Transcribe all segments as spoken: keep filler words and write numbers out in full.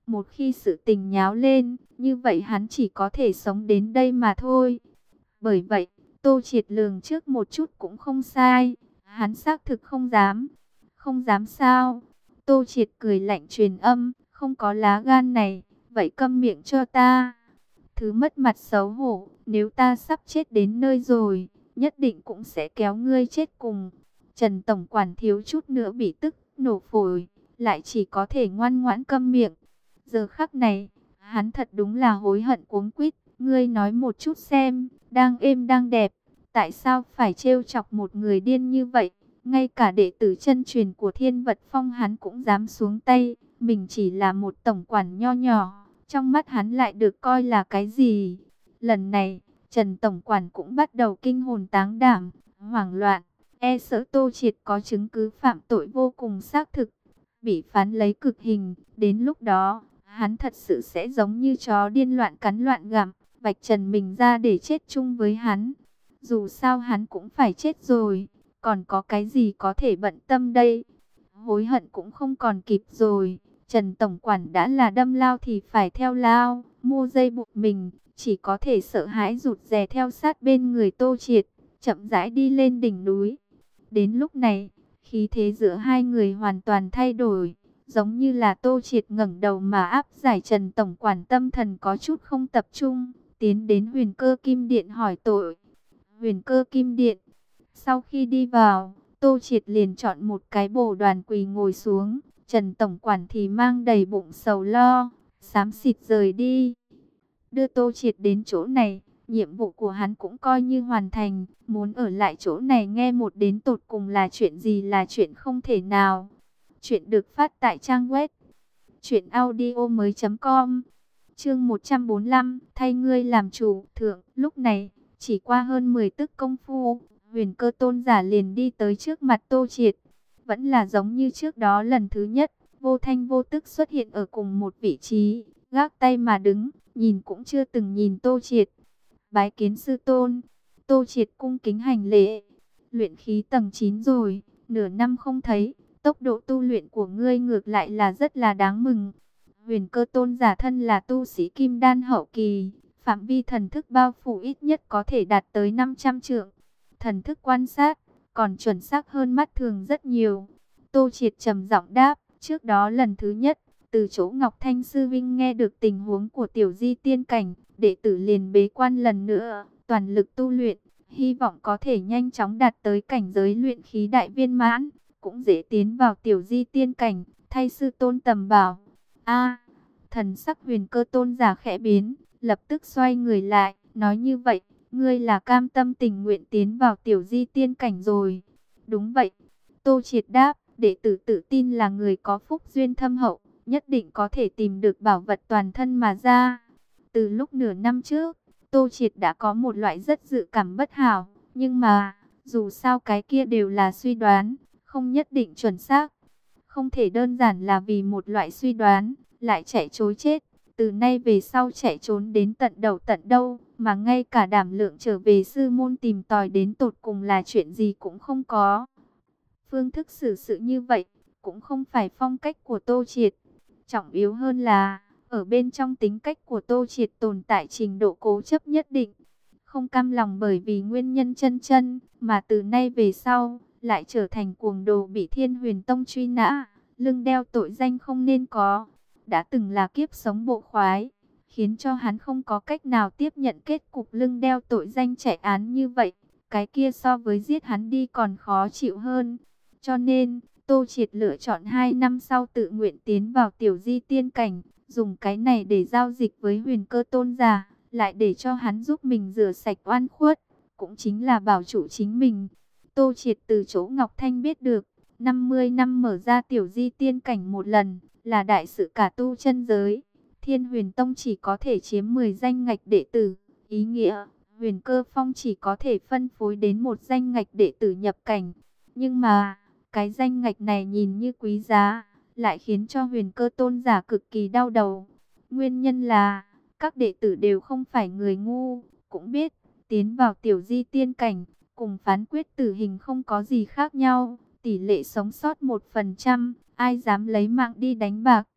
Một khi sự tình nháo lên, như vậy hắn chỉ có thể sống đến đây mà thôi. Bởi vậy, Tô Triệt lường trước một chút cũng không sai. Hắn xác thực không dám. Không dám sao? Tô Triệt cười lạnh truyền âm, không có lá gan này, vậy câm miệng cho ta. Thứ mất mặt xấu hổ, nếu ta sắp chết đến nơi rồi, nhất định cũng sẽ kéo ngươi chết cùng. Trần Tổng Quản thiếu chút nữa bị tức, nổ phổi, lại chỉ có thể ngoan ngoãn câm miệng. Giờ khắc này, hắn thật đúng là hối hận cuống quýt. Ngươi nói một chút xem, đang êm đang đẹp, tại sao phải trêu chọc một người điên như vậy? Ngay cả đệ tử chân truyền của Thiên Vật Phong hắn cũng dám xuống tay. Mình chỉ là một tổng quản nho nhỏ, trong mắt hắn lại được coi là cái gì? Lần này, Trần Tổng Quản cũng bắt đầu kinh hồn táng đảm, hoảng loạn. E sợ Tô Triệt có chứng cứ phạm tội vô cùng xác thực, bị phán lấy cực hình. Đến lúc đó, hắn thật sự sẽ giống như chó điên loạn cắn loạn gặm, vạch trần mình ra để chết chung với hắn. Dù sao hắn cũng phải chết rồi, còn có cái gì có thể bận tâm đây? Hối hận cũng không còn kịp rồi. Trần Tổng Quản đã là đâm lao thì phải theo lao, mua dây buộc mình, chỉ có thể sợ hãi rụt rè theo sát bên người Tô Triệt, chậm rãi đi lên đỉnh núi. Đến lúc này, khí thế giữa hai người hoàn toàn thay đổi, giống như là Tô Triệt ngẩng đầu mà áp giải Trần Tổng Quản tâm thần có chút không tập trung, tiến đến Huyền Cơ Kim Điện hỏi tội. Huyền Cơ Kim Điện, sau khi đi vào, Tô Triệt liền chọn một cái bồ đoàn quỳ ngồi xuống. Trần Tổng Quản thì mang đầy bụng sầu lo, xám xịt rời đi. Đưa Tô Triệt đến chỗ này, nhiệm vụ của hắn cũng coi như hoàn thành. Muốn ở lại chỗ này nghe một đến tột cùng là chuyện gì là chuyện không thể nào. Chuyện được phát tại trang web truyện audio mới chấm com. Chương một trăm bốn mươi lăm, thay ngươi làm chủ. Thượng, lúc này, chỉ qua hơn mười tức công phu, Huyền Cơ Tôn giả liền đi tới trước mặt Tô Triệt. Vẫn là giống như trước đó lần thứ nhất, vô thanh vô tức xuất hiện ở cùng một vị trí, gác tay mà đứng, nhìn cũng chưa từng nhìn Tô Triệt. Bái kiến sư tôn. Tô Triệt cung kính hành lễ. Luyện khí tầng chín rồi, nửa năm không thấy, tốc độ tu luyện của ngươi ngược lại là rất là đáng mừng. Huyền Cơ Tôn giả thân là tu sĩ kim đan hậu kỳ, phạm vi thần thức bao phủ ít nhất có thể đạt tới năm trăm trượng. Thần thức quan sát còn chuẩn xác hơn mắt thường rất nhiều. Tô Triệt trầm giọng đáp, trước đó lần thứ nhất, từ chỗ Ngọc Thanh Sư Vinh nghe được tình huống của tiểu di tiên cảnh, đệ tử liền bế quan lần nữa, toàn lực tu luyện, hy vọng có thể nhanh chóng đạt tới cảnh giới luyện khí đại viên mãn, cũng dễ tiến vào tiểu di tiên cảnh, thay sư tôn tầm bảo. A, thần sắc Huyền Cơ Tôn giả khẽ biến, lập tức xoay người lại, nói như vậy, ngươi là cam tâm tình nguyện tiến vào tiểu di tiên cảnh rồi. Đúng vậy. Tô Triệt đáp, đệ tử tự tin là người có phúc duyên thâm hậu, nhất định có thể tìm được bảo vật toàn thân mà ra. Từ lúc nửa năm trước, Tô Triệt đã có một loại rất dự cảm bất hảo, nhưng mà, dù sao cái kia đều là suy đoán, không nhất định chuẩn xác. Không thể đơn giản là vì một loại suy đoán, lại chạy trối chết. Từ nay về sau chạy trốn đến tận đầu tận đâu, mà ngay cả đảm lượng trở về sư môn tìm tòi đến tột cùng là chuyện gì cũng không có. Phương thức xử sự như vậy, cũng không phải phong cách của Tô Triệt. Trọng yếu hơn là, ở bên trong tính cách của Tô Triệt tồn tại trình độ cố chấp nhất định. Không cam lòng bởi vì nguyên nhân chân chân, mà từ nay về sau, lại trở thành cuồng đồ bị Thiên Huyền Tông truy nã, lưng đeo tội danh không nên có. Đã từng là kiếp sống bộ khoái, khiến cho hắn không có cách nào tiếp nhận kết cục lưng đeo tội danh chạy án như vậy. Cái kia so với giết hắn đi còn khó chịu hơn. Cho nên, Tô Triệt lựa chọn hai năm sau tự nguyện tiến vào tiểu di tiên cảnh, dùng cái này để giao dịch với Huyền Cơ Tôn giả, lại để cho hắn giúp mình rửa sạch oan khuất, cũng chính là bảo chủ chính mình. Tô Triệt từ chỗ Ngọc Thanh biết được, năm mươi năm mở ra tiểu di tiên cảnh một lần, là đại sự cả tu chân giới. Thiên Huyền Tông chỉ có thể chiếm mười danh ngạch đệ tử, ý nghĩa, Huyền Cơ Phong chỉ có thể phân phối đến một danh ngạch đệ tử nhập cảnh. Nhưng mà, cái danh ngạch này nhìn như quý giá, lại khiến cho Huyền Cơ Tôn giả cực kỳ đau đầu. Nguyên nhân là, các đệ tử đều không phải người ngu, cũng biết, tiến vào tiểu di tiên cảnh, cùng phán quyết tử hình không có gì khác nhau, tỷ lệ sống sót một phần trăm, ai dám lấy mạng đi đánh bạc.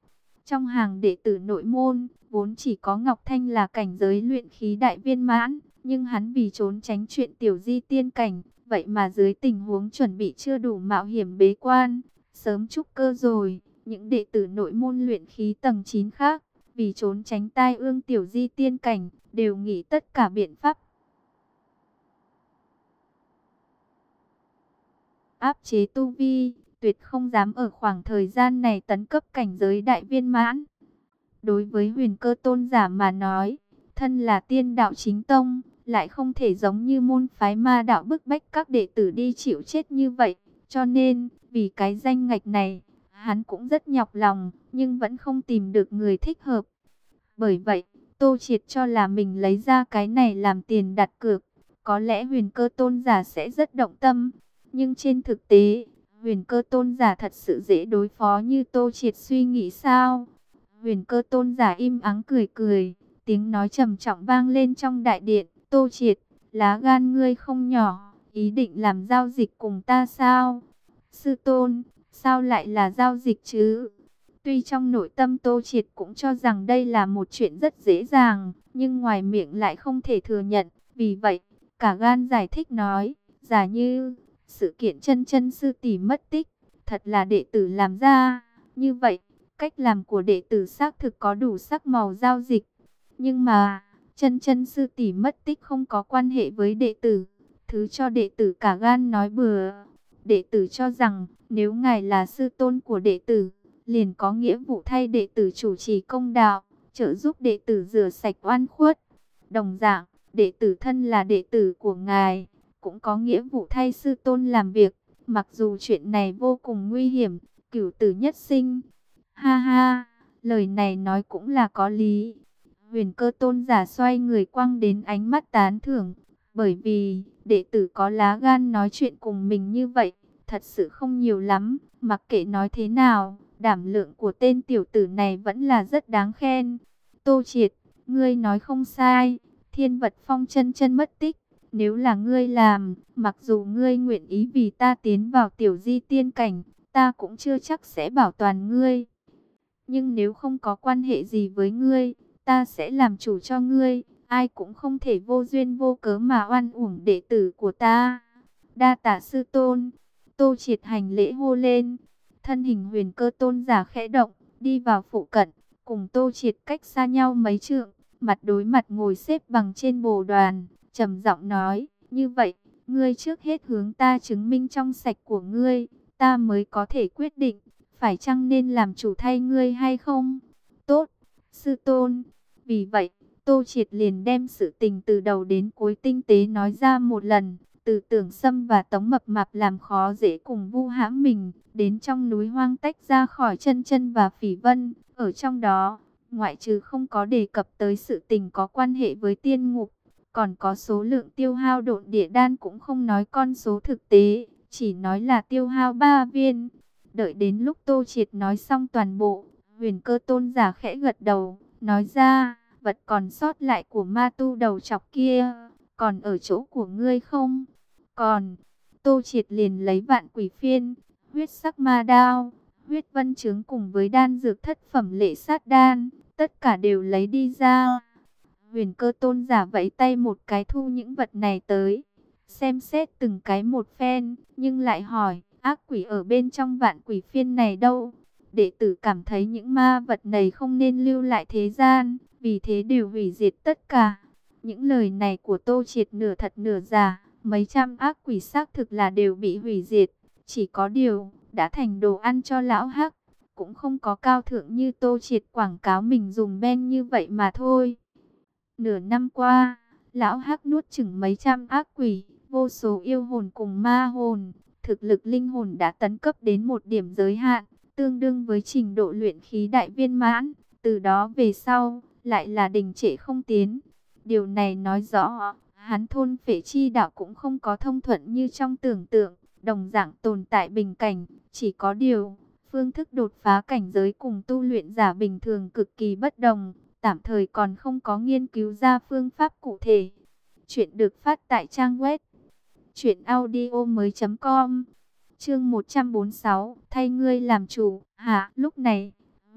Trong hàng đệ tử nội môn, vốn chỉ có Ngọc Thanh là cảnh giới luyện khí đại viên mãn, nhưng hắn vì trốn tránh chuyện tiểu di tiên cảnh, vậy mà dưới tình huống chuẩn bị chưa đủ mạo hiểm bế quan, sớm trúc cơ rồi. Những đệ tử nội môn luyện khí tầng chín khác, vì trốn tránh tai ương tiểu di tiên cảnh, đều nghĩ tất cả biện pháp áp chế tu vi, tuyệt không dám ở khoảng thời gian này tấn cấp cảnh giới đại viên mãn. Đối với Huyền Cơ tôn giả mà nói, thân là tiên đạo chính tông, lại không thể giống như môn phái ma đạo bức bách các đệ tử đi chịu chết như vậy. Cho nên, vì cái danh ngạch này, hắn cũng rất nhọc lòng, nhưng vẫn không tìm được người thích hợp. Bởi vậy, Tô Triệt cho là mình lấy ra cái này làm tiền đặt cược, có lẽ Huyền Cơ tôn giả sẽ rất động tâm. Nhưng trên thực tế, Huyền Cơ tôn giả thật sự dễ đối phó như Tô Triệt suy nghĩ sao? Huyền Cơ tôn giả im ắng cười cười, tiếng nói trầm trọng vang lên trong đại điện. Tô Triệt, lá gan ngươi không nhỏ, ý định làm giao dịch cùng ta sao? Sư tôn, sao lại là giao dịch chứ? Tuy trong nội tâm Tô Triệt cũng cho rằng đây là một chuyện rất dễ dàng, nhưng ngoài miệng lại không thể thừa nhận. Vì vậy, cả gan giải thích nói, giả như sự kiện chân chân sư tỷ mất tích, thật là đệ tử làm ra. Như vậy, cách làm của đệ tử xác thực có đủ sắc màu giao dịch. Nhưng mà, chân chân sư tỷ mất tích không có quan hệ với đệ tử. Thứ cho đệ tử cả gan nói bừa. Đệ tử cho rằng, nếu ngài là sư tôn của đệ tử, liền có nghĩa vụ thay đệ tử chủ trì công đạo, trợ giúp đệ tử rửa sạch oan khuất. Đồng dạng, đệ tử thân là đệ tử của ngài, cũng có nghĩa vụ thay sư tôn làm việc, mặc dù chuyện này vô cùng nguy hiểm, cửu tử nhất sinh. Ha ha, lời này nói cũng là có lý. Huyền Cơ tôn giả xoay người quăng đến ánh mắt tán thưởng, bởi vì đệ tử có lá gan nói chuyện cùng mình như vậy, thật sự không nhiều lắm. Mặc kệ nói thế nào, đảm lượng của tên tiểu tử này vẫn là rất đáng khen. Tô Triệt, ngươi nói không sai, Thiên Vật Phong chân chân mất tích. Nếu là ngươi làm, mặc dù ngươi nguyện ý vì ta tiến vào tiểu di tiên cảnh, ta cũng chưa chắc sẽ bảo toàn ngươi. Nhưng nếu không có quan hệ gì với ngươi, ta sẽ làm chủ cho ngươi. Ai cũng không thể vô duyên vô cớ mà oan uổng đệ tử của ta. Đa tạ sư tôn. Tô Triệt hành lễ hô lên. Thân hình Huyền Cơ tôn giả khẽ động, đi vào phụ cận, cùng Tô Triệt cách xa nhau mấy trượng, mặt đối mặt ngồi xếp bằng trên bồ đoàn, trầm giọng nói, như vậy, ngươi trước hết hướng ta chứng minh trong sạch của ngươi, ta mới có thể quyết định, phải chăng nên làm chủ thay ngươi hay không? Tốt, sư tôn. Vì vậy, Tô Triệt liền đem sự tình từ đầu đến cuối tinh tế nói ra một lần, từ Tưởng Sâm và Tống Mập Mạp làm khó dễ cùng vu hãm mình, đến trong núi hoang tách ra khỏi Chân Chân và Phỉ Vân, ở trong đó, ngoại trừ không có đề cập tới sự tình có quan hệ với tiên ngục, còn có số lượng tiêu hao độn địa đan cũng không nói con số thực tế, chỉ nói là tiêu hao ba viên. Đợi đến lúc Tô Triệt nói xong toàn bộ, Huyền Cơ tôn giả khẽ gật đầu, nói ra, vật còn sót lại của ma tu đầu chọc kia, còn ở chỗ của ngươi không? Còn, Tô Triệt liền lấy vạn quỷ phiên, huyết sắc ma đao, huyết vân trướng cùng với đan dược thất phẩm lệ sát đan, tất cả đều lấy đi ra. Huyền Cơ tôn giả vẫy tay một cái thu những vật này tới, xem xét từng cái một phen, nhưng lại hỏi, ác quỷ ở bên trong vạn quỷ phiên này đâu? Đệ tử cảm thấy những ma vật này không nên lưu lại thế gian, vì thế đều hủy diệt tất cả. Những lời này của Tô Triệt nửa thật nửa giả, mấy trăm ác quỷ xác thực là đều bị hủy diệt, chỉ có điều đã thành đồ ăn cho lão hắc, cũng không có cao thượng như Tô Triệt quảng cáo mình dùng ben như vậy mà thôi. Nửa năm qua, lão hắc nuốt chửng mấy trăm ác quỷ, vô số yêu hồn cùng ma hồn, thực lực linh hồn đã tấn cấp đến một điểm giới hạn, tương đương với trình độ luyện khí đại viên mãn, từ đó về sau, lại là đình trệ không tiến. Điều này nói rõ, hắn thôn phệ chi đạo cũng không có thông thuận như trong tưởng tượng, đồng dạng tồn tại bình cảnh, chỉ có điều, phương thức đột phá cảnh giới cùng tu luyện giả bình thường cực kỳ bất đồng, tạm thời còn không có nghiên cứu ra phương pháp cụ thể. Chuyện được phát tại trang web truyện audio mới chấm com. Chương một trăm bốn mươi sáu, thay ngươi làm chủ. Hả? Lúc này,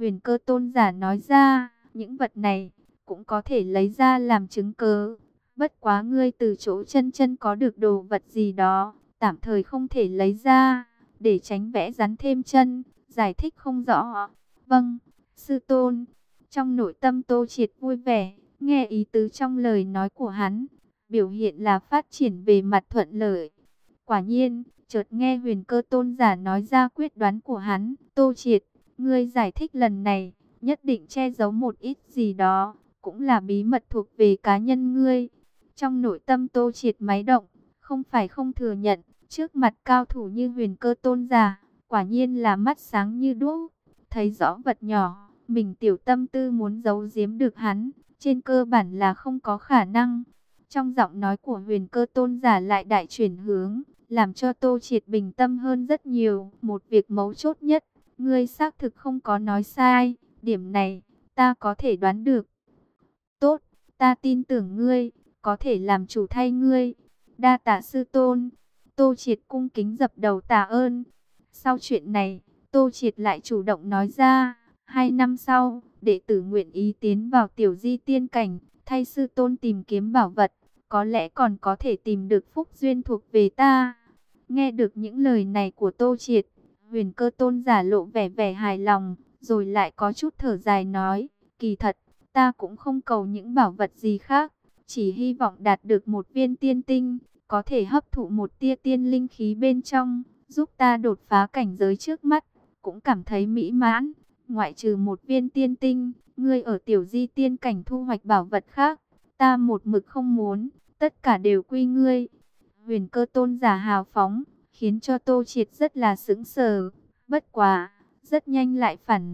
Huyền Cơ tôn giả nói ra, những vật này cũng có thể lấy ra làm chứng cớ. Bất quá ngươi từ chỗ chân chân có được đồ vật gì đó, tạm thời không thể lấy ra, để tránh vẽ rắn thêm chân, giải thích không rõ. Vâng, sư tôn. Trong nội tâm Tô Triệt vui vẻ, nghe ý tứ trong lời nói của hắn, biểu hiện là phát triển về mặt thuận lợi. Quả nhiên, chợt nghe Huyền Cơ tôn giả nói ra quyết đoán của hắn, Tô Triệt, ngươi giải thích lần này, nhất định che giấu một ít gì đó, cũng là bí mật thuộc về cá nhân ngươi. Trong nội tâm Tô Triệt máy động, không phải không thừa nhận, trước mặt cao thủ như Huyền Cơ tôn giả, quả nhiên là mắt sáng như đuốc, thấy rõ vật nhỏ, mình tiểu tâm tư muốn giấu giếm được hắn, trên cơ bản là không có khả năng. Trong giọng nói của Huyền Cơ tôn giả lại đại chuyển hướng, làm cho Tô Triệt bình tâm hơn rất nhiều. Một việc mấu chốt nhất, ngươi xác thực không có nói sai, điểm này ta có thể đoán được. Tốt, ta tin tưởng ngươi, có thể làm chủ thay ngươi. Đa tạ sư tôn. Tô Triệt cung kính dập đầu tạ ơn. Sau chuyện này, Tô Triệt lại chủ động nói ra, hai năm sau, đệ tử nguyện ý tiến vào tiểu di tiên cảnh, thay sư tôn tìm kiếm bảo vật, có lẽ còn có thể tìm được phúc duyên thuộc về ta. Nghe được những lời này của Tô Triệt, Huyền Cơ tôn giả lộ vẻ vẻ hài lòng, rồi lại có chút thở dài nói, kỳ thật, ta cũng không cầu những bảo vật gì khác, chỉ hy vọng đạt được một viên tiên tinh, có thể hấp thụ một tia tiên linh khí bên trong, giúp ta đột phá cảnh giới trước mắt, cũng cảm thấy mỹ mãn. Ngoại trừ một viên tiên tinh, ngươi ở tiểu di tiên cảnh thu hoạch bảo vật khác, ta một mực không muốn, tất cả đều quy ngươi. Huyền Cơ tôn giả hào phóng, khiến cho Tô Triệt rất là sững sờ, bất quá, rất nhanh lại phản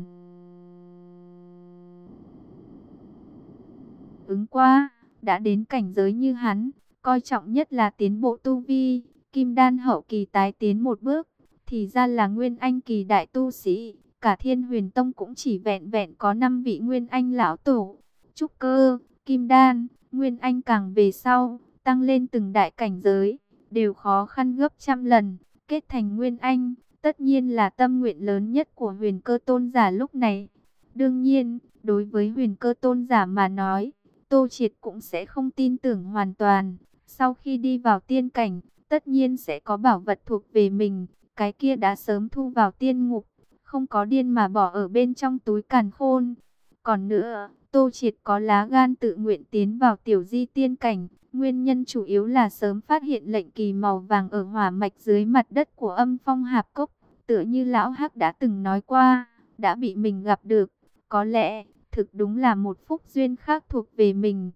ứng qua, đã đến cảnh giới như hắn, coi trọng nhất là tiến bộ tu vi, kim đan hậu kỳ tái tiến một bước, thì ra là nguyên anh kỳ đại tu sĩ, cả Thiên Huyền Tông cũng chỉ vẹn vẹn có năm vị nguyên anh lão tổ, trúc cơ, kim đan, nguyên anh càng về sau, tăng lên từng đại cảnh giới, đều khó khăn gấp trăm lần, kết thành nguyên anh, tất nhiên là tâm nguyện lớn nhất của Huyền Cơ tôn giả lúc này. Đương nhiên, đối với Huyền Cơ tôn giả mà nói, Tô Triệt cũng sẽ không tin tưởng hoàn toàn. Sau khi đi vào tiên cảnh, tất nhiên sẽ có bảo vật thuộc về mình. Cái kia đã sớm thu vào tiên ngục, không có điên mà bỏ ở bên trong túi càn khôn. Còn nữa, Tô Triệt có lá gan tự nguyện tiến vào tiểu di tiên cảnh. Nguyên nhân chủ yếu là sớm phát hiện lệnh kỳ màu vàng ở hỏa mạch dưới mặt đất của Âm Phong Hạp Cốc. Tựa như Lão Hắc đã từng nói qua, đã bị mình gặp được. Có lẽ, thực đúng là một phúc duyên khác thuộc về mình.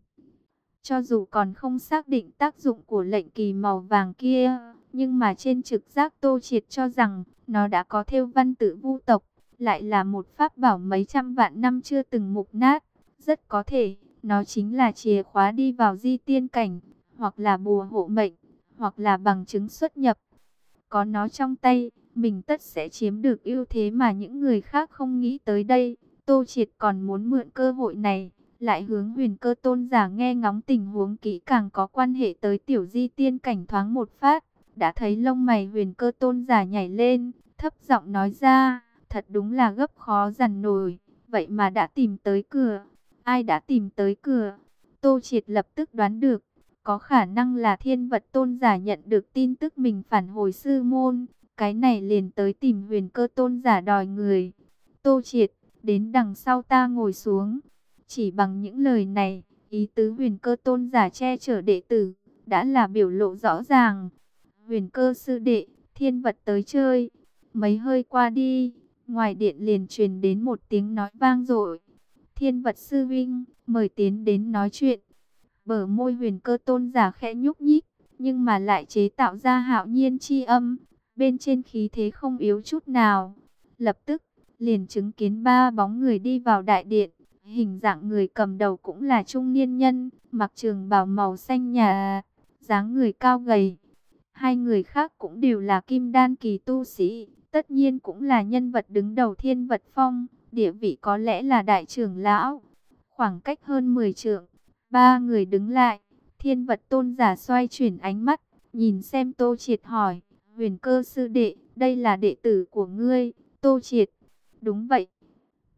Cho dù còn không xác định tác dụng của lệnh kỳ màu vàng kia, nhưng mà trên trực giác Tô Triệt cho rằng, nó đã có thêu văn tự vu tộc, lại là một pháp bảo mấy trăm vạn năm chưa từng mục nát. Rất có thể, nó chính là chìa khóa đi vào di tiên cảnh, hoặc là bùa hộ mệnh, hoặc là bằng chứng xuất nhập. Có nó trong tay, mình tất sẽ chiếm được ưu thế mà những người khác không nghĩ tới đây. Tô Triệt còn muốn mượn cơ hội này, lại hướng Huyền Cơ tôn giả nghe ngóng tình huống kỹ càng có quan hệ tới tiểu di tiên cảnh thoáng một phát. Đã thấy lông mày Huyền Cơ tôn giả nhảy lên, thấp giọng nói ra, thật đúng là gấp khó dằn nổi, vậy mà đã tìm tới cửa. Ai đã tìm tới cửa? Tô Triệt lập tức đoán được, có khả năng là Thiên Vật tôn giả nhận được tin tức mình phản hồi sư môn, cái này liền tới tìm Huyền Cơ tôn giả đòi người. Tô Triệt, đến đằng sau ta ngồi xuống. Chỉ bằng những lời này, ý tứ Huyền Cơ tôn giả che chở đệ tử, đã là biểu lộ rõ ràng. Huyền Cơ sư đệ, Thiên Vật tới chơi. Mấy hơi qua đi, ngoài điện liền truyền đến một tiếng nói vang dội. Thiên Vật sư huynh, mời tiến đến nói chuyện. Bờ môi Huyền Cơ tôn giả khẽ nhúc nhích, nhưng mà lại chế tạo ra hạo nhiên chi âm, bên trên khí thế không yếu chút nào. Lập tức, liền chứng kiến ba bóng người đi vào đại điện. Hình dạng người cầm đầu cũng là trung niên nhân, mặc trường bào màu xanh nhà, dáng người cao gầy. Hai người khác cũng đều là kim đan kỳ tu sĩ, tất nhiên cũng là nhân vật đứng đầu Thiên Vật Phong, địa vị có lẽ là đại trưởng lão. Khoảng cách hơn mười trượng, ba người đứng lại, Thiên Vật tôn giả xoay chuyển ánh mắt, nhìn xem Tô Triệt hỏi, Huyền Cơ sư đệ, đây là đệ tử của ngươi? Tô Triệt, đúng vậy.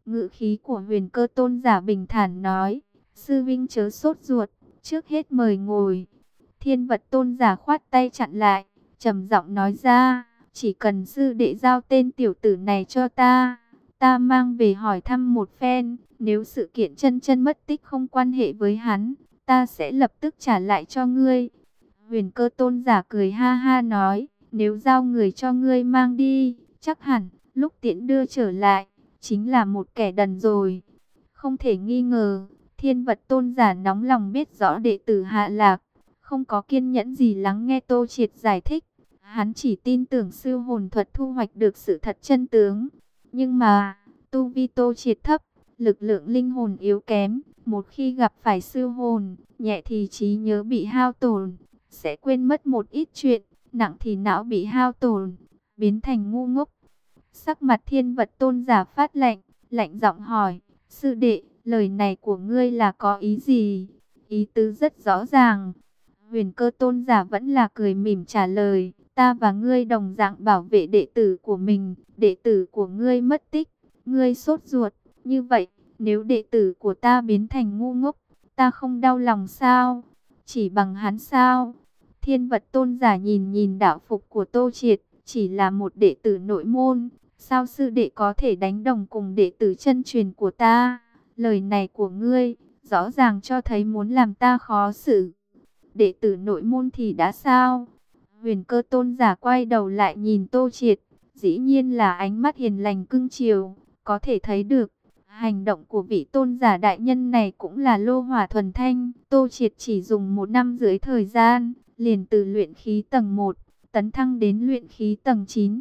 Ngữ khí của Huyền Cơ tôn giả bình thản nói, sư vinh chớ sốt ruột, trước hết mời ngồi. Thiên Vật tôn giả khoát tay chặn lại, trầm giọng nói ra, chỉ cần sư đệ giao tên tiểu tử này cho ta, ta mang về hỏi thăm một phen, nếu sự kiện chân chân mất tích không quan hệ với hắn, ta sẽ lập tức trả lại cho ngươi. Huyền Cơ tôn giả cười ha ha nói, nếu giao người cho ngươi mang đi, chắc hẳn lúc tiễn đưa trở lại, chính là một kẻ đần rồi. Không thể nghi ngờ, Thiên Vật tôn giả nóng lòng biết rõ đệ tử hạ lạc, không có kiên nhẫn gì lắng nghe Tô Triệt giải thích. Hắn chỉ tin tưởng sư hồn thuật thu hoạch được sự thật chân tướng. Nhưng mà, tu vi Tô Triệt thấp, lực lượng linh hồn yếu kém, một khi gặp phải sư hồn, nhẹ thì trí nhớ bị hao tổn, sẽ quên mất một ít chuyện, nặng thì não bị hao tổn, biến thành ngu ngốc. Sắc mặt Thiên Vật tôn giả phát lạnh, lạnh giọng hỏi, sư đệ, lời này của ngươi là có ý gì? Ý tứ rất rõ ràng. Huyền Cơ tôn giả vẫn là cười mỉm trả lời, ta và ngươi đồng dạng bảo vệ đệ tử của mình, đệ tử của ngươi mất tích, ngươi sốt ruột, như vậy, nếu đệ tử của ta biến thành ngu ngốc, ta không đau lòng sao? Chỉ bằng hắn sao? Thiên Vật tôn giả nhìn nhìn đạo phục của Tô Triệt, chỉ là một đệ tử nội môn, sao sư đệ có thể đánh đồng cùng đệ tử chân truyền của ta? Lời này của ngươi, rõ ràng cho thấy muốn làm ta khó xử. Đệ tử nội môn thì đã sao? Huyền Cơ tôn giả quay đầu lại nhìn Tô Triệt, dĩ nhiên là ánh mắt hiền lành cưng chiều, có thể thấy được, hành động của vị tôn giả đại nhân này cũng là lô hỏa thuần thanh. Tô Triệt chỉ dùng một năm dưới thời gian, liền từ luyện khí tầng một, tấn thăng đến luyện khí tầng chín.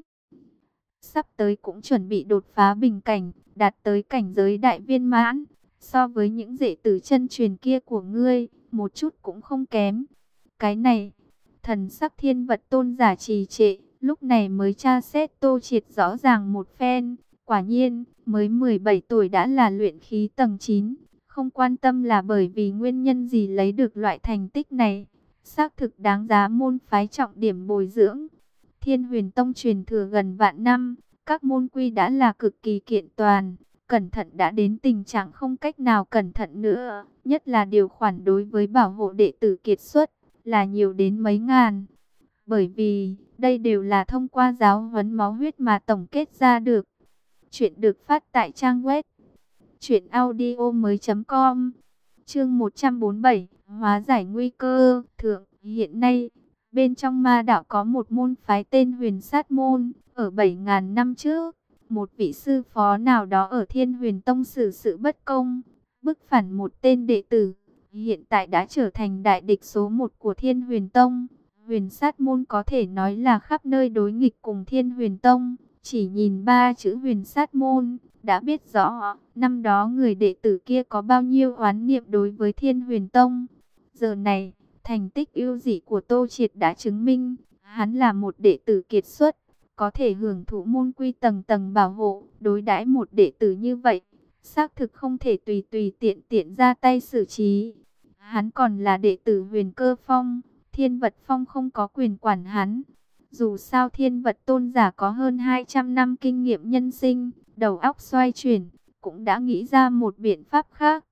Sắp tới cũng chuẩn bị đột phá bình cảnh, đạt tới cảnh giới đại viên mãn. So với những đệ tử chân truyền kia của ngươi, một chút cũng không kém. Cái này, thần sắc Thiên Vật tôn giả trì trệ, lúc này mới tra xét Tô Triệt rõ ràng một phen. Quả nhiên, mới mười bảy tuổi đã là luyện khí tầng chín, không quan tâm là bởi vì nguyên nhân gì lấy được loại thành tích này. Xác thực đáng giá môn phái trọng điểm bồi dưỡng. Thiên Huyền Tông truyền thừa gần vạn năm, các môn quy đã là cực kỳ kiện toàn. Cẩn thận đã đến tình trạng không cách nào cẩn thận nữa, nhất là điều khoản đối với bảo hộ đệ tử kiệt xuất, là nhiều đến mấy ngàn. Bởi vì, đây đều là thông qua giáo huấn máu huyết mà tổng kết ra được. Chuyện được phát tại trang web truyện audio mới chấm com. Chương một trăm bốn mươi bảy, hóa giải nguy cơ. Thượng, hiện nay, bên trong ma đạo có một môn phái tên Huyền Sát Môn. Ở bảy nghìn năm trước, một vị sư phó nào đó ở Thiên Huyền Tông xử sự bất công, bức phản một tên đệ tử, hiện tại đã trở thành đại địch số một của Thiên Huyền Tông. Huyền Sát Môn có thể nói là khắp nơi đối nghịch cùng Thiên Huyền Tông. Chỉ nhìn ba chữ Huyền Sát Môn, đã biết rõ năm đó người đệ tử kia có bao nhiêu oán niệm đối với Thiên Huyền Tông. Giờ này, thành tích ưu dị của Tô Triệt đã chứng minh, hắn là một đệ tử kiệt xuất, có thể hưởng thụ môn quy tầng tầng bảo hộ. Đối đãi một đệ tử như vậy, xác thực không thể tùy tùy tiện tiện ra tay xử trí. Hắn còn là đệ tử Huyền Cơ Phong, Thiên Vật Phong không có quyền quản hắn. Dù sao Thiên Vật tôn giả có hơn hai trăm năm kinh nghiệm nhân sinh, đầu óc xoay chuyển, cũng đã nghĩ ra một biện pháp khác.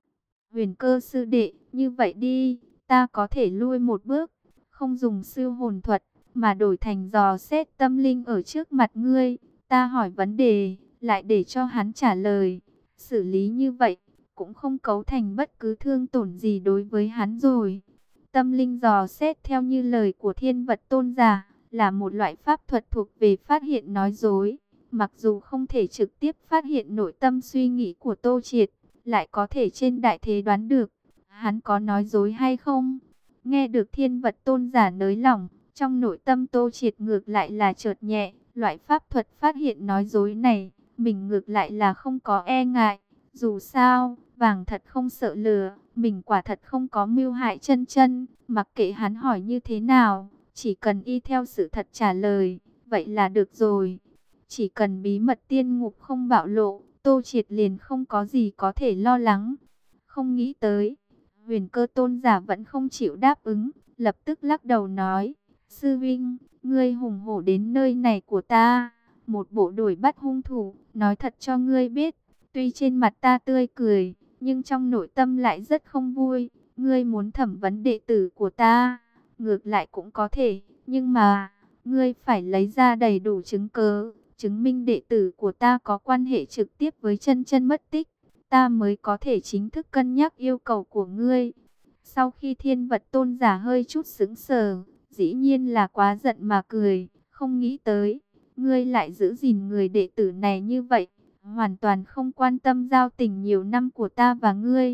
Huyền Cơ sư đệ, như vậy đi, ta có thể lui một bước, không dùng sư hồn thuật, mà đổi thành dò xét tâm linh ở trước mặt ngươi. Ta hỏi vấn đề, lại để cho hắn trả lời. Xử lý như vậy, cũng không cấu thành bất cứ thương tổn gì đối với hắn rồi. Tâm linh dò xét theo như lời của Thiên Vật tôn giả, là một loại pháp thuật thuộc về phát hiện nói dối. Mặc dù không thể trực tiếp phát hiện nội tâm suy nghĩ của Tô Triệt, lại có thể trên đại thế đoán được hắn có nói dối hay không. Nghe được Thiên Vật tôn giả nới lỏng, trong nội tâm Tô Triệt ngược lại là chợt nhẹ. Loại pháp thuật phát hiện nói dối này, mình ngược lại là không có e ngại. Dù sao, vàng thật không sợ lừa, mình quả thật không có mưu hại chân chân. Mặc kệ hắn hỏi như thế nào, chỉ cần y theo sự thật trả lời, vậy là được rồi. Chỉ cần bí mật tiên ngục không bạo lộ, Tô Triệt liền không có gì có thể lo lắng. Không nghĩ tới, Huyền Cơ tôn giả vẫn không chịu đáp ứng, lập tức lắc đầu nói, sư vinh, ngươi hùng hổ đến nơi này của ta, một bộ đuổi bắt hung thủ, nói thật cho ngươi biết, Tuy trên mặt ta tươi cười, nhưng trong nội tâm lại rất không vui. Ngươi muốn thẩm vấn đệ tử của ta, ngược lại cũng có thể, nhưng mà ngươi phải lấy ra đầy đủ chứng cớ, chứng minh đệ tử của ta có quan hệ trực tiếp với chân chân mất tích, ta mới có thể chính thức cân nhắc yêu cầu của ngươi. Sau khi Thiên Vật Tôn giả hơi chút sững sờ, dĩ nhiên là quá giận mà cười, không nghĩ tới, ngươi lại giữ gìn người đệ tử này như vậy, hoàn toàn không quan tâm giao tình nhiều năm của ta và ngươi.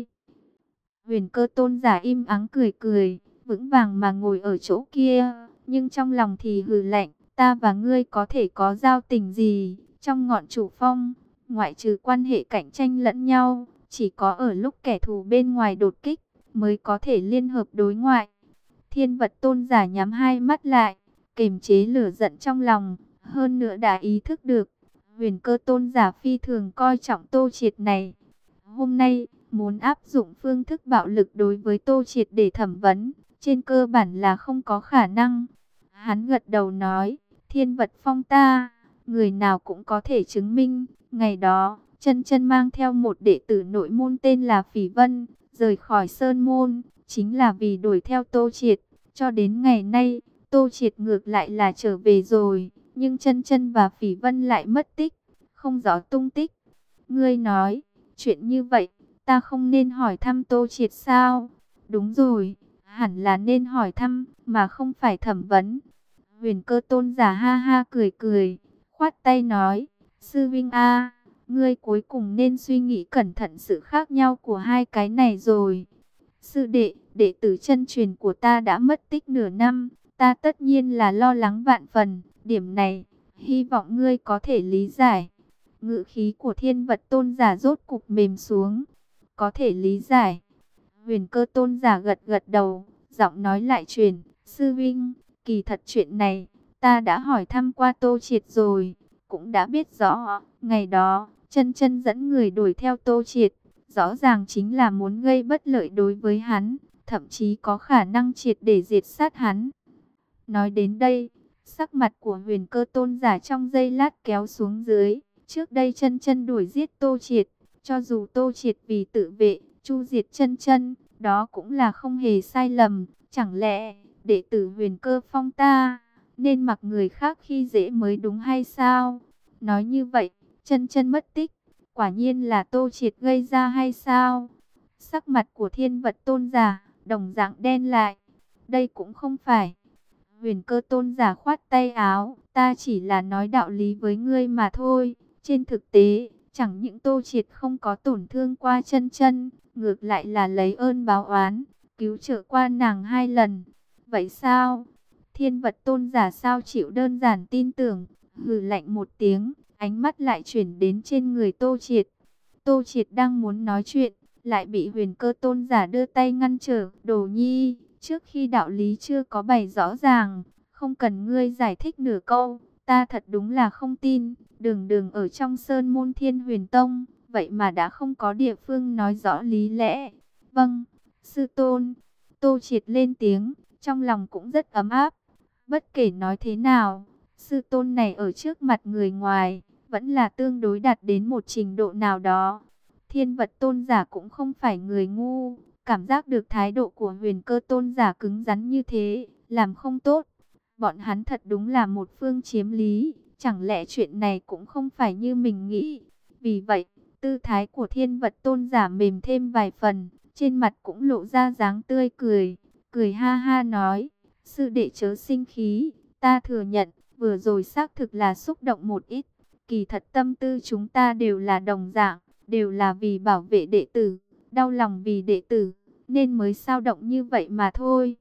Huyền Cơ Tôn giả im ắng cười cười, vững vàng mà ngồi ở chỗ kia, nhưng trong lòng thì hừ lạnh, ta và ngươi có thể có giao tình gì? Trong Ngọn Chủ Phong, ngoại trừ quan hệ cạnh tranh lẫn nhau, chỉ có ở lúc kẻ thù bên ngoài đột kích mới có thể liên hợp đối ngoại. Thiên Vật Tôn giả nhắm hai mắt lại, kiềm chế lửa giận trong lòng, hơn nữa đã ý thức được, Huyền Cơ Tôn giả phi thường coi trọng Tô Triệt này. Hôm nay, muốn áp dụng phương thức bạo lực đối với Tô Triệt để thẩm vấn, trên cơ bản là không có khả năng. Hắn gật đầu nói, Thiên Vật Phong ta, người nào cũng có thể chứng minh. Ngày đó, chân chân mang theo một đệ tử nội môn tên là Phỉ Vân, rời khỏi Sơn Môn, chính là vì đuổi theo Tô Triệt. Cho đến ngày nay, Tô Triệt ngược lại là trở về rồi, nhưng chân chân và Phỉ Vân lại mất tích, không rõ tung tích. Ngươi nói, chuyện như vậy, ta không nên hỏi thăm Tô Triệt sao? Đúng rồi, hẳn là nên hỏi thăm, mà không phải thẩm vấn. Huyền Cơ Tôn giả ha ha cười cười, khoát tay nói, sư vinh a, ngươi cuối cùng nên suy nghĩ cẩn thận sự khác nhau của hai cái này rồi. Sư đệ, đệ tử chân truyền của ta đã mất tích nửa năm, ta tất nhiên là lo lắng vạn phần, điểm này, hy vọng ngươi có thể lý giải. Ngữ khí của Thiên Vật Tôn giả rốt cục mềm xuống, có thể lý giải. Huyền Cơ Tôn giả gật gật đầu, giọng nói lại truyền, sư vinh, kỳ thật chuyện này, ta đã hỏi thăm qua Tô Triệt rồi, cũng đã biết rõ, ngày đó, chân chân dẫn người đuổi theo Tô Triệt, rõ ràng chính là muốn gây bất lợi đối với hắn, thậm chí có khả năng triệt để diệt sát hắn. Nói đến đây, sắc mặt của Huyền Cơ Tôn giả trong giây lát kéo xuống dưới. Trước đây chân chân đuổi giết Tô Triệt, cho dù Tô Triệt vì tự vệ, chu diệt chân chân, đó cũng là không hề sai lầm. Chẳng lẽ, đệ tử Huyền Cơ Phong ta, nên mặc người khác khi dễ mới đúng hay sao? Nói như vậy, chân chân mất tích, quả nhiên là Tô Triệt gây ra hay sao? Sắc mặt của Thiên Vật Tôn giả, đồng dạng đen lại. Đây cũng không phải. Huyền Cơ Tôn giả khoát tay áo, ta chỉ là nói đạo lý với ngươi mà thôi. Trên thực tế, chẳng những Tô Triệt không có tổn thương qua chân chân, ngược lại là lấy ơn báo oán, cứu trợ qua nàng hai lần. Vậy sao? Thiên Vật Tôn giả sao chịu đơn giản tin tưởng, hừ lạnh một tiếng, ánh mắt lại chuyển đến trên người Tô Triệt. Tô Triệt đang muốn nói chuyện, lại bị Huyền Cơ Tôn giả đưa tay ngăn trở. Đồ nhi, trước khi đạo lý chưa có bày rõ ràng, không cần ngươi giải thích nửa câu, ta thật đúng là không tin. Đường đường ở trong Sơn Môn Thiên Huyền Tông, vậy mà đã không có địa phương nói rõ lý lẽ. Vâng, sư tôn. Tô Triệt lên tiếng, trong lòng cũng rất ấm áp. Bất kể nói thế nào, sư tôn này ở trước mặt người ngoài, vẫn là tương đối đạt đến một trình độ nào đó. Thiên Vật Tôn giả cũng không phải người ngu, cảm giác được thái độ của Huyền Cơ Tôn giả cứng rắn như thế, làm không tốt. Bọn hắn thật đúng là một phương chiếm lý. Chẳng lẽ chuyện này cũng không phải như mình nghĩ. Vì vậy, tư thái của Thiên Vật Tôn giả mềm thêm vài phần, trên mặt cũng lộ ra dáng tươi cười, cười ha ha nói, sư đệ chớ sinh khí, ta thừa nhận, vừa rồi xác thực là xúc động một ít, kỳ thật tâm tư chúng ta đều là đồng dạng, đều là vì bảo vệ đệ tử, đau lòng vì đệ tử, nên mới xao động như vậy mà thôi.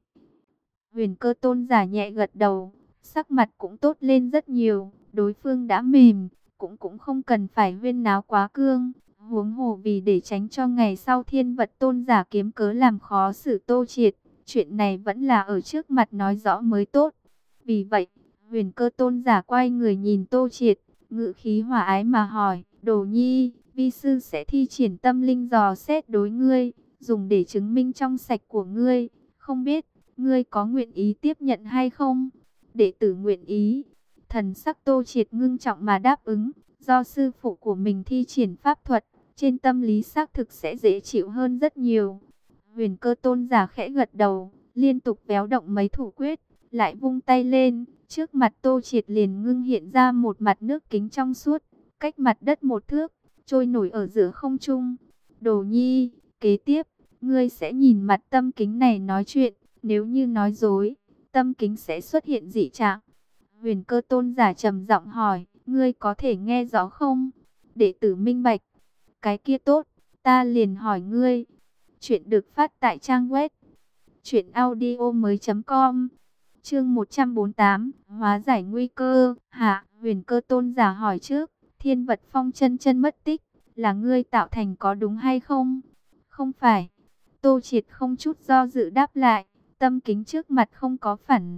Huyền Cơ Tôn giả nhẹ gật đầu, sắc mặt cũng tốt lên rất nhiều, đối phương đã mềm, cũng cũng không cần phải huyên náo quá cương. Huống hồ vì để tránh cho ngày sau Thiên Vật Tôn giả kiếm cớ làm khó xử Tô Triệt, chuyện này vẫn là ở trước mặt nói rõ mới tốt. Vì vậy, Huyền Cơ Tôn giả quay người nhìn Tô Triệt, ngữ khí hòa ái mà hỏi, Đồ nhi, vi sư sẽ thi triển tâm linh dò xét đối ngươi, dùng để chứng minh trong sạch của ngươi, không biết ngươi có nguyện ý tiếp nhận hay không? Đệ tử nguyện ý. Thần sắc Tô Triệt ngưng trọng mà đáp ứng, do sư phụ của mình thi triển pháp thuật, trên tâm lý xác thực sẽ dễ chịu hơn rất nhiều. Huyền Cơ Tôn giả khẽ gật đầu, liên tục véo động mấy thủ quyết, lại vung tay lên, trước mặt Tô Triệt liền ngưng hiện ra một mặt nước kính trong suốt, cách mặt đất một thước, trôi nổi ở giữa không trung. Đồ Nhi, kế tiếp, ngươi sẽ nhìn mặt tâm kính này nói chuyện, nếu như nói dối, tâm kính sẽ xuất hiện dị trạng. Huyền Cơ Tôn giả trầm giọng hỏi, ngươi có thể nghe rõ không? Đệ tử minh bạch. Cái kia tốt, ta liền hỏi ngươi. Chuyện được phát tại trang web truyện audio mới chấm com. Chương một trăm bốn mươi tám, hóa giải nguy cơ. Hạ, Huyền Cơ Tôn giả hỏi trước, Thiên Vật Phong chân chân mất tích, là ngươi tạo thành có đúng hay không? Không phải. Tô Triệt không chút do dự đáp lại, tâm kính trước mặt không có phản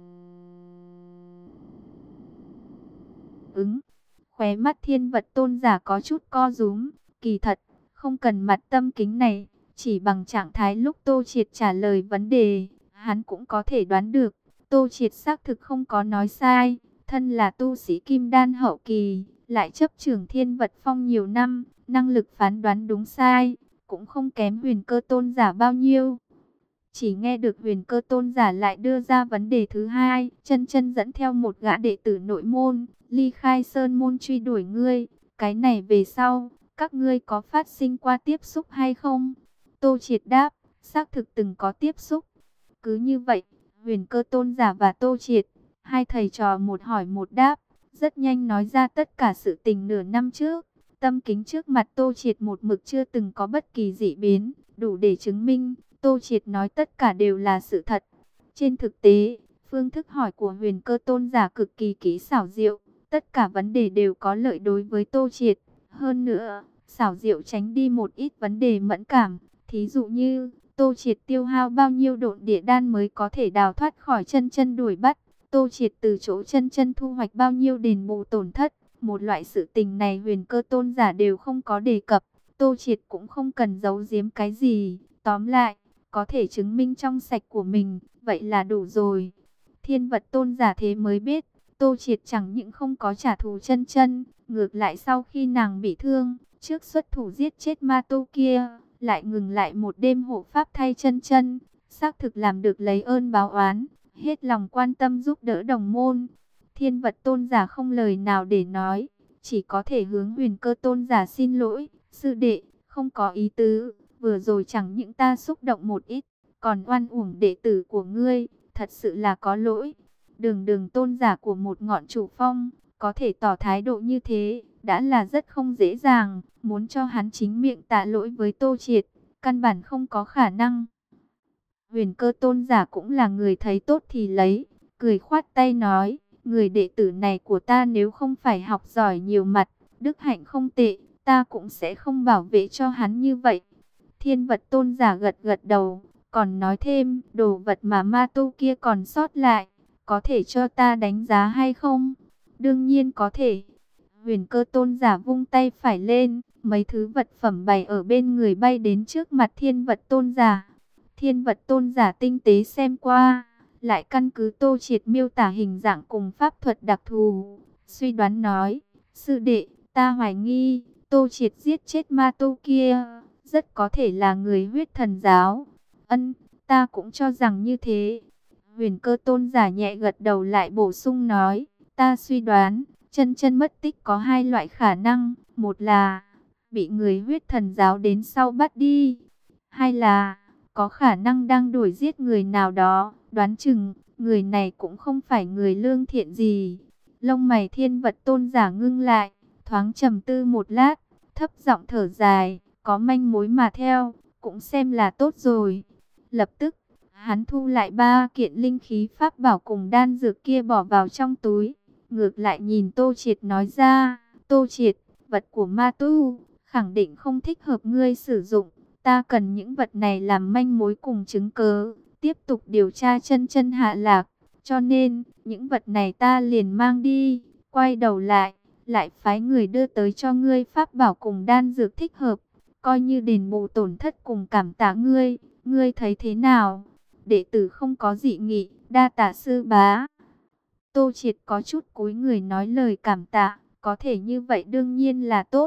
ứng. Khóe mắt Thiên Vật Tôn giả có chút co rúm, kỳ thật, không cần mặt tâm kính này, chỉ bằng trạng thái lúc Tô Triệt trả lời vấn đề, hắn cũng có thể đoán được. Tô Triệt xác thực không có nói sai, thân là tu sĩ kim đan hậu kỳ, lại chấp trưởng Thiên Vật Phong nhiều năm, năng lực phán đoán đúng sai, cũng không kém Huyền Cơ Tôn giả bao nhiêu. Chỉ nghe được Huyền Cơ Tôn giả lại đưa ra vấn đề thứ hai, chân chân dẫn theo một gã đệ tử nội môn, ly khai sơn môn truy đuổi ngươi, cái này về sau, các ngươi có phát sinh qua tiếp xúc hay không? Tô Triệt đáp, xác thực từng có tiếp xúc. Cứ như vậy, Huyền Cơ Tôn giả và Tô Triệt, hai thầy trò một hỏi một đáp, rất nhanh nói ra tất cả sự tình nửa năm trước. Tâm kính trước mặt Tô Triệt một mực chưa từng có bất kỳ dị biến, đủ để chứng minh Tô Triệt nói tất cả đều là sự thật. Trên thực tế, phương thức hỏi của Huyền Cơ Tôn giả cực kỳ kỹ xảo diệu, tất cả vấn đề đều có lợi đối với Tô Triệt. Hơn nữa, xảo diệu tránh đi một ít vấn đề mẫn cảm, thí dụ như Tô Triệt tiêu hao bao nhiêu độn địa đan mới có thể đào thoát khỏi chân chân đuổi bắt, Tô Triệt từ chỗ chân chân thu hoạch bao nhiêu đền bù tổn thất. Một loại sự tình này Huyền Cơ Tôn giả đều không có đề cập, Tô Triệt cũng không cần giấu giếm cái gì. Tóm lại, có thể chứng minh trong sạch của mình, vậy là đủ rồi. Thiên Vật Tôn giả thế mới biết, Tô Triệt chẳng những không có trả thù chân chân, ngược lại sau khi nàng bị thương, trước xuất thủ giết chết ma tu kia, lại ngừng lại một đêm hộ pháp thay chân chân, xác thực làm được lấy ơn báo oán, hết lòng quan tâm giúp đỡ đồng môn. Thiên Vật Tôn giả không lời nào để nói, chỉ có thể hướng Huyền Cơ Tôn giả xin lỗi, sư đệ, không có ý tứ, vừa rồi chẳng những ta xúc động một ít, còn oan uổng đệ tử của ngươi, thật sự là có lỗi. Đường đường tôn giả của một ngọn chủ phong, có thể tỏ thái độ như thế, đã là rất không dễ dàng, muốn cho hắn chính miệng tạ lỗi với Tô Triệt, căn bản không có khả năng. Huyền Cơ Tôn giả cũng là người thấy tốt thì lấy, cười khoát tay nói, người đệ tử này của ta nếu không phải học giỏi nhiều mặt, đức hạnh không tệ, ta cũng sẽ không bảo vệ cho hắn như vậy. Thiên Vật Tôn giả gật gật đầu, còn nói thêm, đồ vật mà ma tu kia còn sót lại, có thể cho ta đánh giá hay không? Đương nhiên có thể. Huyền Cơ Tôn giả vung tay phải lên, mấy thứ vật phẩm bày ở bên người bay đến trước mặt Thiên Vật Tôn giả. Thiên Vật Tôn giả tinh tế xem qua, lại căn cứ Tô Triệt miêu tả hình dạng cùng pháp thuật đặc thù, suy đoán nói, sư đệ, ta hoài nghi, Tô Triệt giết chết ma tu kia, rất có thể là người huyết thần giáo. Ân, ta cũng cho rằng như thế. Huyền Cơ Tôn giả nhẹ gật đầu lại bổ sung nói, ta suy đoán, chân chân mất tích có hai loại khả năng, một là bị người huyết thần giáo đến sau bắt đi, hai là có khả năng đang đuổi giết người nào đó, đoán chừng người này cũng không phải người lương thiện gì. Lông mày Thiên Vật Tôn giả ngưng lại, thoáng trầm tư một lát, thấp giọng thở dài, có manh mối mà theo, cũng xem là tốt rồi. Lập tức, hắn thu lại ba kiện linh khí pháp bảo cùng đan dược kia bỏ vào trong túi, ngược lại nhìn Tô Triệt nói ra, Tô Triệt, vật của ma tu, khẳng định không thích hợp ngươi sử dụng, ta cần những vật này làm manh mối cùng chứng cớ, tiếp tục điều tra chân chân hạ lạc, cho nên, những vật này ta liền mang đi, quay đầu lại, lại phái người đưa tới cho ngươi pháp bảo cùng đan dược thích hợp, coi như đền bù tổn thất cùng cảm tạ ngươi, ngươi thấy thế nào? Đệ tử không có dị nghị, đa tạ sư bá. Tô Triệt có chút cúi người nói lời cảm tạ, có thể như vậy đương nhiên là tốt.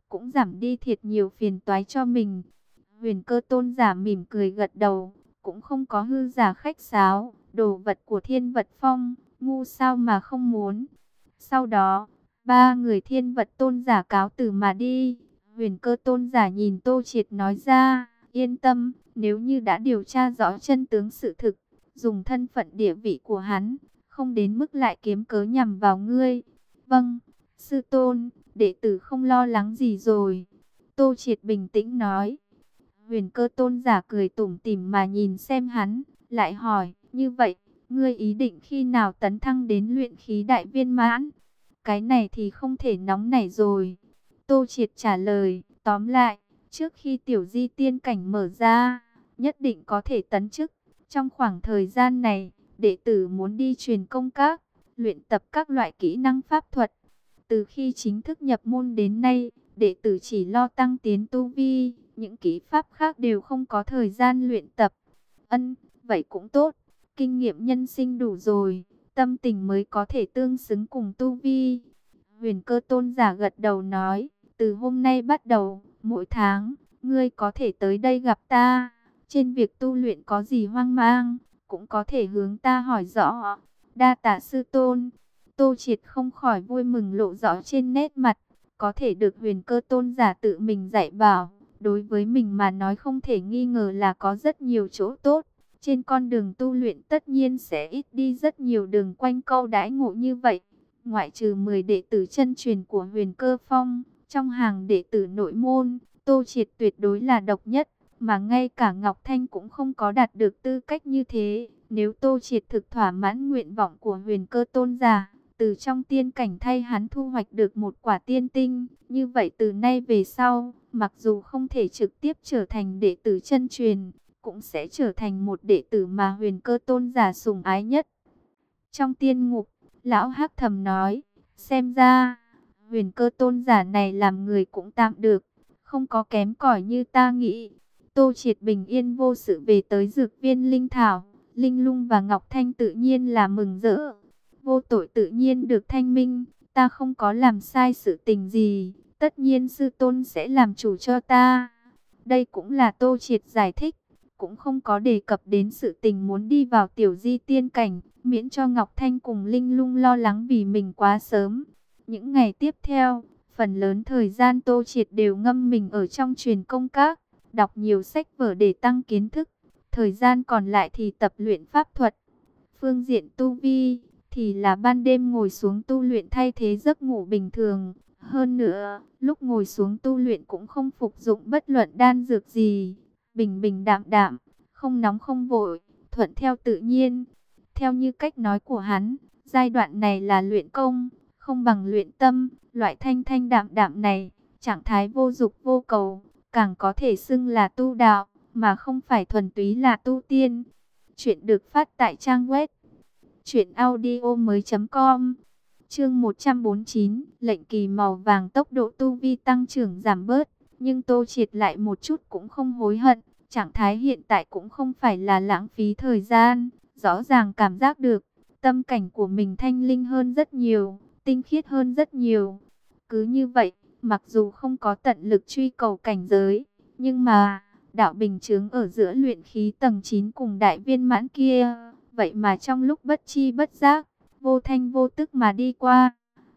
cũng giảm đi thiệt nhiều phiền toái cho mình. Huyền Cơ Tôn giả mỉm cười gật đầu, cũng không có hư giả khách sáo, đồ vật của Thiên Vật Phong, ngu sao mà không muốn. Sau đó, ba người Thiên Vật Tôn giả cáo từ mà đi. Huyền Cơ Tôn giả nhìn Tô Triệt nói ra, yên tâm, nếu như đã điều tra rõ chân tướng sự thực, dùng thân phận địa vị của hắn, không đến mức lại kiếm cớ nhằm vào ngươi. Vâng, sư tôn, đệ tử không lo lắng gì rồi. Tô Triệt bình tĩnh nói. Huyền Cơ Tôn giả cười tủm tỉm mà nhìn xem hắn, lại hỏi, như vậy, ngươi ý định khi nào tấn thăng đến luyện khí đại viên mãn? Cái này thì không thể nóng nảy rồi. Tô Triệt trả lời, tóm lại, trước khi tiểu di tiên cảnh mở ra, nhất định có thể tấn chức. Trong khoảng thời gian này, đệ tử muốn đi truyền công các, luyện tập các loại kỹ năng pháp thuật. Từ khi chính thức nhập môn đến nay, đệ tử chỉ lo tăng tiến tu vi, những kỹ pháp khác đều không có thời gian luyện tập. Ân, vậy cũng tốt, kinh nghiệm nhân sinh đủ rồi, tâm tình mới có thể tương xứng cùng tu vi. Huyền Cơ Tôn giả gật đầu nói, từ hôm nay bắt đầu, mỗi tháng, ngươi có thể tới đây gặp ta. Trên việc tu luyện có gì hoang mang, cũng có thể hướng ta hỏi rõ. Đa tạ sư tôn. Tô Triệt không khỏi vui mừng lộ rõ trên nét mặt. Có thể được Huyền Cơ Tôn giả tự mình dạy bảo, đối với mình mà nói không thể nghi ngờ là có rất nhiều chỗ tốt. Trên con đường tu luyện tất nhiên sẽ ít đi rất nhiều đường quanh câu đãi ngộ như vậy. Ngoại trừ mười đệ tử chân truyền của Huyền Cơ Phong, trong hàng đệ tử nội môn, Tô Triệt tuyệt đối là độc nhất, mà ngay cả Ngọc Thanh cũng không có đạt được tư cách như thế. Nếu Tô Triệt thực thỏa mãn nguyện vọng của Huyền Cơ Tôn giả, từ trong tiên cảnh thay hắn thu hoạch được một quả tiên tinh, như vậy từ nay về sau, mặc dù không thể trực tiếp trở thành đệ tử chân truyền, cũng sẽ trở thành một đệ tử mà Huyền Cơ Tôn giả sủng ái nhất. Trong tiên ngục, Lão Hắc thầm nói, xem ra, Huyền Cơ Tôn giả này làm người cũng tạm được, không có kém cỏi như ta nghĩ. Tô Triệt bình yên vô sự về tới dược viên Linh Thảo, Linh Lung và Ngọc Thanh tự nhiên là mừng rỡ. Vô tội tự nhiên được thanh minh, ta không có làm sai sự tình gì, tất nhiên sư tôn sẽ làm chủ cho ta. Đây cũng là Tô Triệt giải thích, cũng không có đề cập đến sự tình muốn đi vào tiểu di tiên cảnh, miễn cho Ngọc Thanh cùng Linh Lung lo lắng vì mình quá sớm. Những ngày tiếp theo, phần lớn thời gian Tô Triệt đều ngâm mình ở trong truyền công các, đọc nhiều sách vở để tăng kiến thức. Thời gian còn lại thì tập luyện pháp thuật. Phương diện tu vi thì là ban đêm ngồi xuống tu luyện thay thế giấc ngủ bình thường. Hơn nữa, lúc ngồi xuống tu luyện cũng không phục dụng bất luận đan dược gì. Bình bình đạm đạm, không nóng không vội, thuận theo tự nhiên. Theo như cách nói của hắn, giai đoạn này là luyện công, không bằng luyện tâm. Loại thanh thanh đạm đạm này, trạng thái vô dục vô cầu, càng có thể xưng là tu đạo, mà không phải thuần túy là tu tiên. Chuyện được phát tại trang web truyện audio mới chấm com. Chương một trăm bốn mươi chín, lệnh kỳ màu vàng, tốc độ tu vi tăng trưởng giảm bớt, nhưng Tô Triệt lại một chút cũng không hối hận. Trạng thái hiện tại cũng không phải là lãng phí thời gian, rõ ràng cảm giác được tâm cảnh của mình thanh linh hơn rất nhiều, tinh khiết hơn rất nhiều. Cứ như vậy, mặc dù không có tận lực truy cầu cảnh giới, nhưng mà đạo bình chướng ở giữa luyện khí tầng chín cùng đại viên mãn kia, vậy mà trong lúc bất chi bất giác, vô thanh vô tức mà đi qua.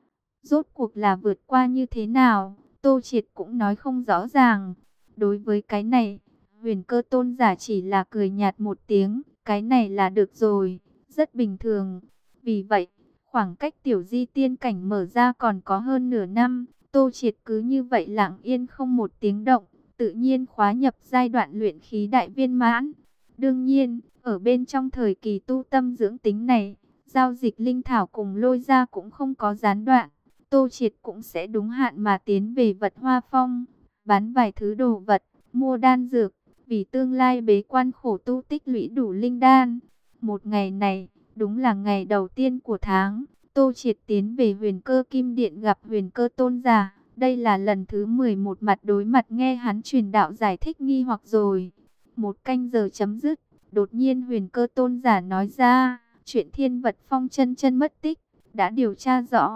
Rốt cuộc là vượt qua như thế nào, Tô Triệt cũng nói không rõ ràng. Đối với cái này, Huyền Cơ Tôn giả chỉ là cười nhạt một tiếng, cái này là được rồi, rất bình thường. Vì vậy, khoảng cách tiểu di tiên cảnh mở ra còn có hơn nửa năm, Tô Triệt cứ như vậy lặng yên không một tiếng động, tự nhiên khóa nhập giai đoạn luyện khí đại viên mãn. Đương nhiên, ở bên trong thời kỳ tu tâm dưỡng tính này, giao dịch linh thảo cùng lôi ra cũng không có gián đoạn. Tô Triệt cũng sẽ đúng hạn mà tiến về Vật Hoa Phong, bán vài thứ đồ vật, mua đan dược, vì tương lai bế quan khổ tu tích lũy đủ linh đan. Một ngày này, đúng là ngày đầu tiên của tháng, Tô Triệt tiến về Huyền Cơ Kim Điện gặp Huyền Cơ Tôn giả. Đây là lần thứ mười một mặt đối mặt nghe hắn truyền đạo giải thích nghi hoặc rồi. Một canh giờ chấm dứt, đột nhiên Huyền Cơ Tôn giả nói ra, chuyện Thiên Vật Phong chân chân mất tích, đã điều tra rõ.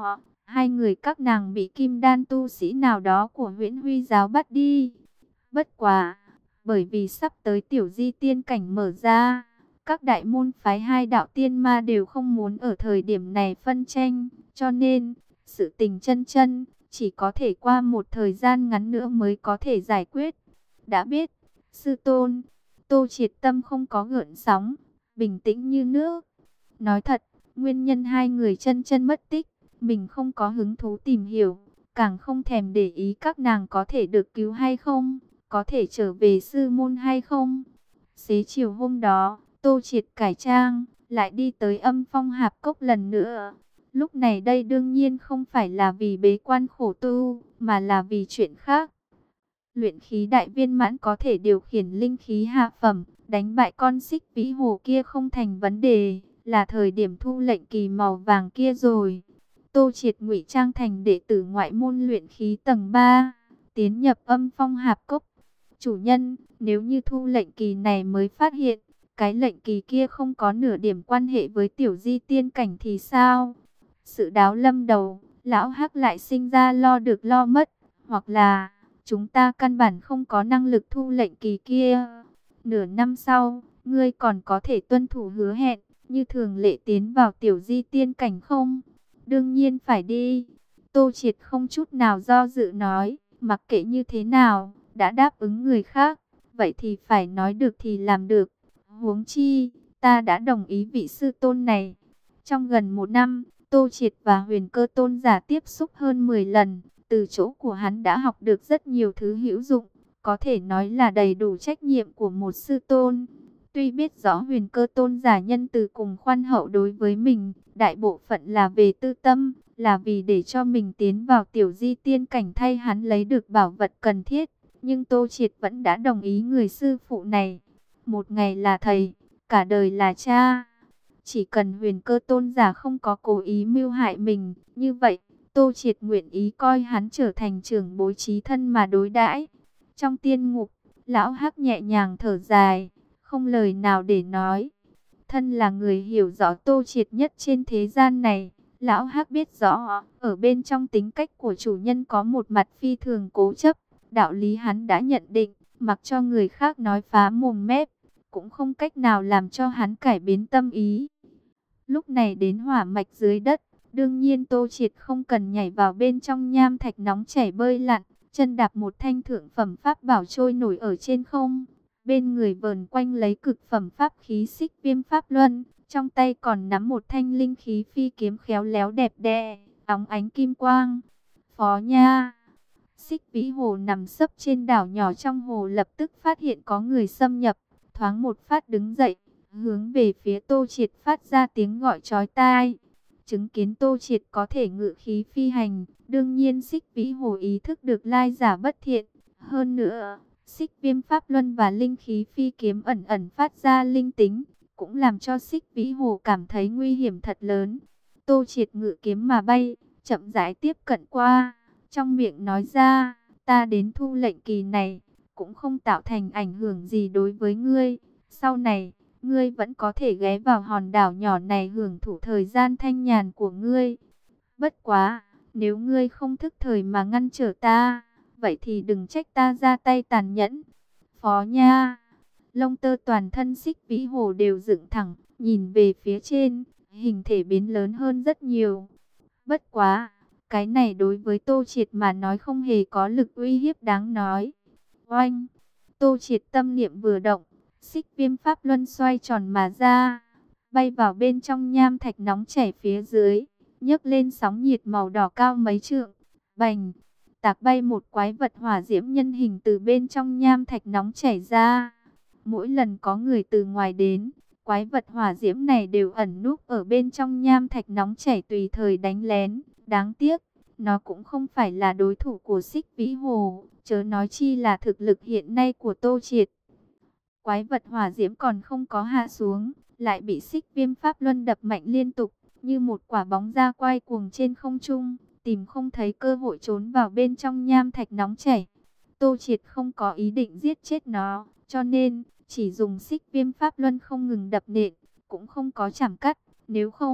Hai người các nàng bị kim đan tu sĩ nào đó của Huyễn Huy giáo bắt đi. Bất quá, bởi vì sắp tới tiểu di tiên cảnh mở ra, các đại môn phái hai đạo tiên ma đều không muốn ở thời điểm này phân tranh, cho nên sự tình chân chân chỉ có thể qua một thời gian ngắn nữa mới có thể giải quyết. Đã biết, sư tôn. Tô Triệt tâm không có gợn sóng, bình tĩnh như nước. Nói thật, nguyên nhân hai người chân chân mất tích, mình không có hứng thú tìm hiểu, càng không thèm để ý các nàng có thể được cứu hay không, có thể trở về sư môn hay không. Xế chiều hôm đó, Tô Triệt cải trang, lại đi tới Âm Phong Hạp Cốc lần nữa. Lúc này đây đương nhiên không phải là vì bế quan khổ tu, mà là vì chuyện khác. Luyện khí đại viên mãn có thể điều khiển linh khí hạ phẩm, đánh bại con xích vĩ hồ kia không thành vấn đề, là thời điểm thu lệnh kỳ màu vàng kia rồi. Tô Triệt ngụy trang thành đệ tử ngoại môn luyện khí tầng ba, tiến nhập Âm Phong Hạp Cốc. Chủ nhân, nếu như thu lệnh kỳ này mới phát hiện, cái lệnh kỳ kia không có nửa điểm quan hệ với tiểu di tiên cảnh thì sao? Sự đáo lâm đầu, lão Hắc lại sinh ra lo được lo mất, hoặc là chúng ta căn bản không có năng lực thu lệnh kỳ kia. Nửa năm sau, ngươi còn có thể tuân thủ hứa hẹn, như thường lệ tiến vào tiểu di tiên cảnh không? Đương nhiên phải đi. Tô Triệt không chút nào do dự nói, mặc kệ như thế nào, đã đáp ứng người khác, vậy thì phải nói được thì làm được. Huống chi, ta đã đồng ý vị sư tôn này. Trong gần một năm, Tô Triệt và Huyền Cơ tôn giả tiếp xúc hơn mười lần, từ chỗ của hắn đã học được rất nhiều thứ hữu dụng, có thể nói là đầy đủ trách nhiệm của một sư tôn. Tuy biết rõ Huyền Cơ tôn giả nhân từ cùng khoan hậu đối với mình, đại bộ phận là về tư tâm, là vì để cho mình tiến vào tiểu di tiên cảnh thay hắn lấy được bảo vật cần thiết, nhưng Tô Triệt vẫn đã đồng ý người sư phụ này. Một ngày là thầy, cả đời là cha. Chỉ cần Huyền Cơ tôn giả không có cố ý mưu hại mình, như vậy Tô Triệt nguyện ý coi hắn trở thành trưởng bối chí thân mà đối đãi. Trong tiên ngục, lão Hắc nhẹ nhàng thở dài, không lời nào để nói. Thân là người hiểu rõ Tô Triệt nhất trên thế gian này, lão Hắc biết rõ, ở bên trong tính cách của chủ nhân có một mặt phi thường cố chấp. Đạo lý hắn đã nhận định, mặc cho người khác nói phá mồm mép, cũng không cách nào làm cho hắn cải biến tâm ý. Lúc này đến hỏa mạch dưới đất, đương nhiên Tô Triệt không cần nhảy vào bên trong nham thạch nóng chảy bơi lặn, chân đạp một thanh thượng phẩm pháp bảo trôi nổi ở trên không. Bên người vờn quanh lấy cực phẩm pháp khí xích viêm pháp luân, trong tay còn nắm một thanh linh khí phi kiếm khéo léo đẹp đẽ, óng ánh kim quang. Phó nha! Xích vĩ hồ nằm sấp trên đảo nhỏ trong hồ lập tức phát hiện có người xâm nhập, thoáng một phát đứng dậy, hướng về phía Tô Triệt phát ra tiếng gọi chói tai. Chứng kiến Tô Triệt có thể ngự khí phi hành, đương nhiên xích vĩ hồ ý thức được lai giả bất thiện. Hơn nữa, xích viêm pháp luân và linh khí phi kiếm ẩn ẩn phát ra linh tính, cũng làm cho xích vĩ hồ cảm thấy nguy hiểm thật lớn. Tô Triệt ngự kiếm mà bay, chậm rãi tiếp cận qua, trong miệng nói ra, ta đến thu lệnh kỳ này, cũng không tạo thành ảnh hưởng gì đối với ngươi. Sau này, ngươi vẫn có thể ghé vào hòn đảo nhỏ này hưởng thụ thời gian thanh nhàn của ngươi. Bất quá, nếu ngươi không thức thời mà ngăn trở ta, vậy thì đừng trách ta ra tay tàn nhẫn. Phó nha! Lông tơ toàn thân xích vĩ hồ đều dựng thẳng, nhìn về phía trên, hình thể biến lớn hơn rất nhiều. Bất quá, cái này đối với Tô Triệt mà nói không hề có lực uy hiếp đáng nói. Oanh! Tô Triệt tâm niệm vừa động, xích viêm pháp luân xoay tròn mà ra, bay vào bên trong nham thạch nóng chảy phía dưới, nhấc lên sóng nhiệt màu đỏ cao mấy trượng. Bành! Tạc bay một quái vật hỏa diễm nhân hình từ bên trong nham thạch nóng chảy ra. Mỗi lần có người từ ngoài đến, quái vật hỏa diễm này đều ẩn núp ở bên trong nham thạch nóng chảy tùy thời đánh lén. Đáng tiếc, nó cũng không phải là đối thủ của xích vĩ hồ, chớ nói chi là thực lực hiện nay của Tô Triệt. Quái vật hỏa diễm còn không có hạ xuống, lại bị xích viêm pháp luân đập mạnh liên tục, như một quả bóng da quay cuồng trên không trung, tìm không thấy cơ hội trốn vào bên trong nham thạch nóng chảy. Tô Triệt không có ý định giết chết nó, cho nên chỉ dùng xích viêm pháp luân không ngừng đập nện, cũng không có chảm cắt. Nếu không,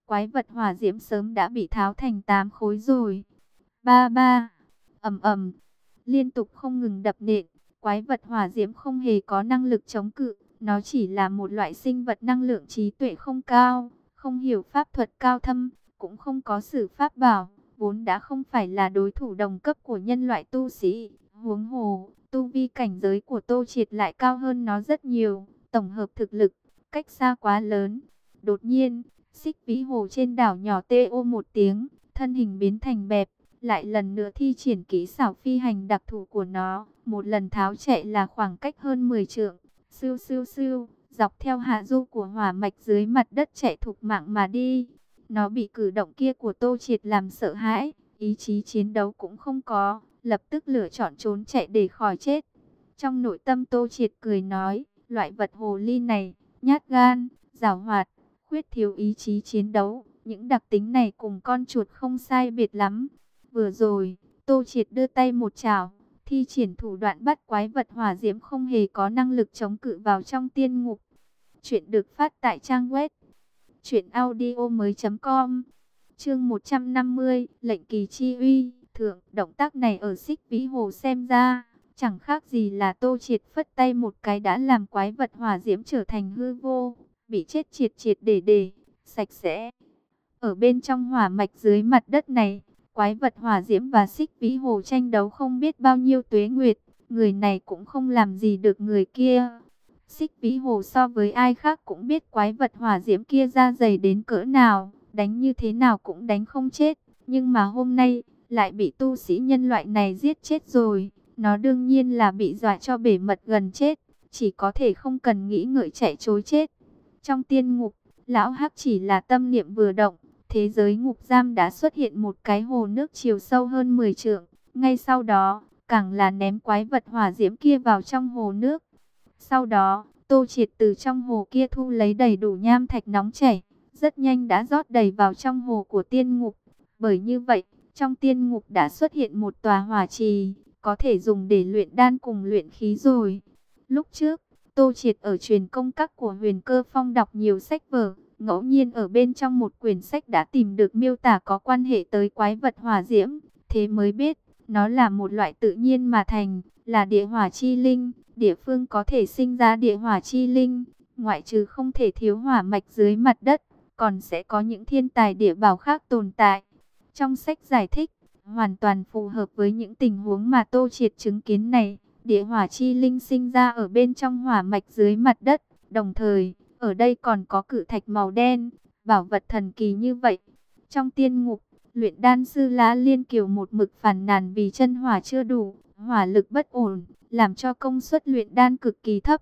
quái vật hỏa diễm sớm đã bị tháo thành tám khối rồi. Ba ba, ầm ầm, liên tục không ngừng đập nện. Quái vật hỏa diễm không hề có năng lực chống cự, nó chỉ là một loại sinh vật năng lượng trí tuệ không cao, không hiểu pháp thuật cao thâm, cũng không có sử pháp bảo, vốn đã không phải là đối thủ đồng cấp của nhân loại tu sĩ. Huống hồ, tu vi cảnh giới của Tô Triệt lại cao hơn nó rất nhiều, tổng hợp thực lực, cách xa quá lớn. Đột nhiên, Xích Vĩ Hồ trên đảo nhỏ tê ô một tiếng, thân hình biến thành bẹp, lại lần nữa thi triển kỹ xảo phi hành đặc thù của nó, một lần tháo chạy là khoảng cách hơn mười trượng, siêu siêu siêu, dọc theo hạ du của hỏa mạch dưới mặt đất chạy thục mạng mà đi. Nó bị cử động kia của Tô Triệt làm sợ hãi, ý chí chiến đấu cũng không có, lập tức lựa chọn trốn chạy để khỏi chết. Trong nội tâm Tô Triệt cười nói, loại vật hồ ly này, nhát gan, giảo hoạt, khuyết thiếu ý chí chiến đấu, những đặc tính này cùng con chuột không sai biệt lắm. Vừa rồi, Tô Triệt đưa tay một chảo, thi triển thủ đoạn bắt quái vật hỏa diễm không hề có năng lực chống cự vào trong tiên ngục. Chuyện được phát tại trang web truyện audio mới chấm com. Chương một trăm năm mươi, lệnh kỳ chi uy, thượng, động tác này ở Xích Vĩ Hồ xem ra, chẳng khác gì là Tô Triệt phất tay một cái đã làm quái vật hỏa diễm trở thành hư vô, bị chết triệt triệt để để, sạch sẽ. Ở bên trong hỏa mạch dưới mặt đất này, quái vật hỏa diễm và Xích Vĩ Hồ tranh đấu không biết bao nhiêu tuế nguyệt, người này cũng không làm gì được người kia. Xích Vĩ Hồ so với ai khác cũng biết quái vật hỏa diễm kia da dày đến cỡ nào, đánh như thế nào cũng đánh không chết, nhưng mà hôm nay lại bị tu sĩ nhân loại này giết chết rồi, nó đương nhiên là bị dọa cho bể mật gần chết, chỉ có thể không cần nghĩ ngợi chạy trối chết. Trong tiên ngục, lão Hắc chỉ là tâm niệm vừa động, thế giới ngục giam đã xuất hiện một cái hồ nước chiều sâu hơn mười trượng, ngay sau đó, càng là ném quái vật hỏa diễm kia vào trong hồ nước. Sau đó, Tô Triệt từ trong hồ kia thu lấy đầy đủ nham thạch nóng chảy, rất nhanh đã rót đầy vào trong hồ của tiên ngục. Bởi như vậy, trong tiên ngục đã xuất hiện một tòa hỏa trì, có thể dùng để luyện đan cùng luyện khí rồi. Lúc trước, Tô Triệt ở truyền công các của Huyền Cơ Phong đọc nhiều sách vở, ngẫu nhiên ở bên trong một quyển sách đã tìm được miêu tả có quan hệ tới quái vật hỏa diễm, thế mới biết, nó là một loại tự nhiên mà thành, là địa hỏa chi linh. Địa phương có thể sinh ra địa hỏa chi linh, ngoại trừ không thể thiếu hỏa mạch dưới mặt đất, còn sẽ có những thiên tài địa bảo khác tồn tại. Trong sách giải thích, hoàn toàn phù hợp với những tình huống mà Tô Triệt chứng kiến này. Địa hỏa chi linh sinh ra ở bên trong hỏa mạch dưới mặt đất, đồng thời, ở đây còn có cự thạch màu đen, bảo vật thần kỳ như vậy. Trong tiên ngục, luyện đan sư Lã Liên Kiều một mực phàn nàn vì chân hỏa chưa đủ, hỏa lực bất ổn, làm cho công suất luyện đan cực kỳ thấp.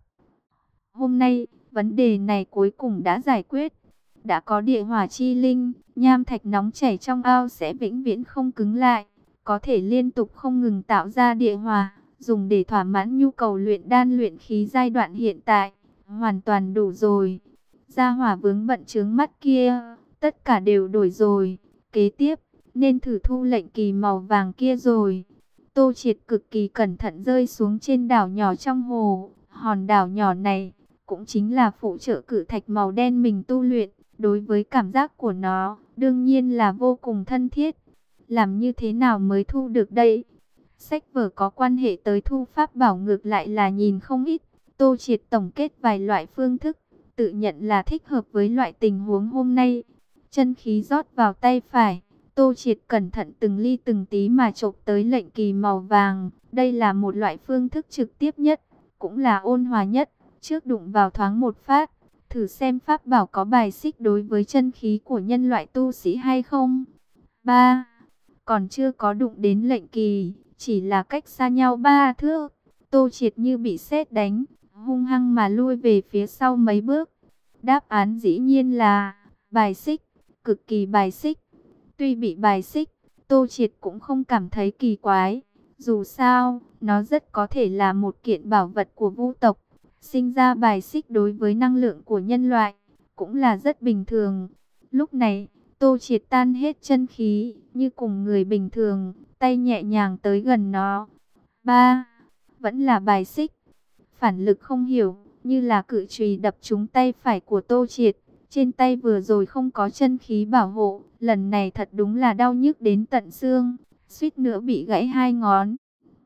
Hôm nay, vấn đề này cuối cùng đã giải quyết. Đã có địa hỏa chi linh, nham thạch nóng chảy trong ao sẽ vĩnh viễn không cứng lại, có thể liên tục không ngừng tạo ra địa hỏa, dùng để thỏa mãn nhu cầu luyện đan luyện khí giai đoạn hiện tại, hoàn toàn đủ rồi. Gia hỏa vướng bận chướng mắt kia, tất cả đều đổi rồi. Kế tiếp, nên thử thu lệnh kỳ màu vàng kia rồi. Tô Triệt cực kỳ cẩn thận rơi xuống trên đảo nhỏ trong hồ. Hòn đảo nhỏ này cũng chính là phụ trợ cự thạch màu đen mình tu luyện. Đối với cảm giác của nó, đương nhiên là vô cùng thân thiết. Làm như thế nào mới thu được đây? Sách vở có quan hệ tới thu pháp bảo ngược lại là nhìn không ít. Tô Triệt tổng kết vài loại phương thức, tự nhận là thích hợp với loại tình huống hôm nay. Chân khí rót vào tay phải. Tô Triệt cẩn thận từng ly từng tí mà chộp tới lệnh kỳ màu vàng. Đây là một loại phương thức trực tiếp nhất, cũng là ôn hòa nhất. Trước đụng vào thoáng một phát, thử xem pháp bảo có bài xích đối với chân khí của nhân loại tu sĩ hay không. ba. Còn chưa có đụng đến lệnh kỳ, chỉ là cách xa nhau ba thước. Tô Triệt như bị sét đánh, hung hăng mà lui về phía sau mấy bước. Đáp án dĩ nhiên là bài xích, cực kỳ bài xích. Tuy bị bài xích, Tô Triệt cũng không cảm thấy kỳ quái. Dù sao, nó rất có thể là một kiện bảo vật của vu tộc. Sinh ra bài xích đối với năng lượng của nhân loại, cũng là rất bình thường. Lúc này, Tô Triệt tan hết chân khí, như cùng người bình thường, tay nhẹ nhàng tới gần nó. ba. Vẫn là bài xích. Phản lực không hiểu, như là cự chùy đập trúng tay phải của Tô Triệt. Trên tay vừa rồi không có chân khí bảo hộ, lần này thật đúng là đau nhức đến tận xương, suýt nữa bị gãy hai ngón.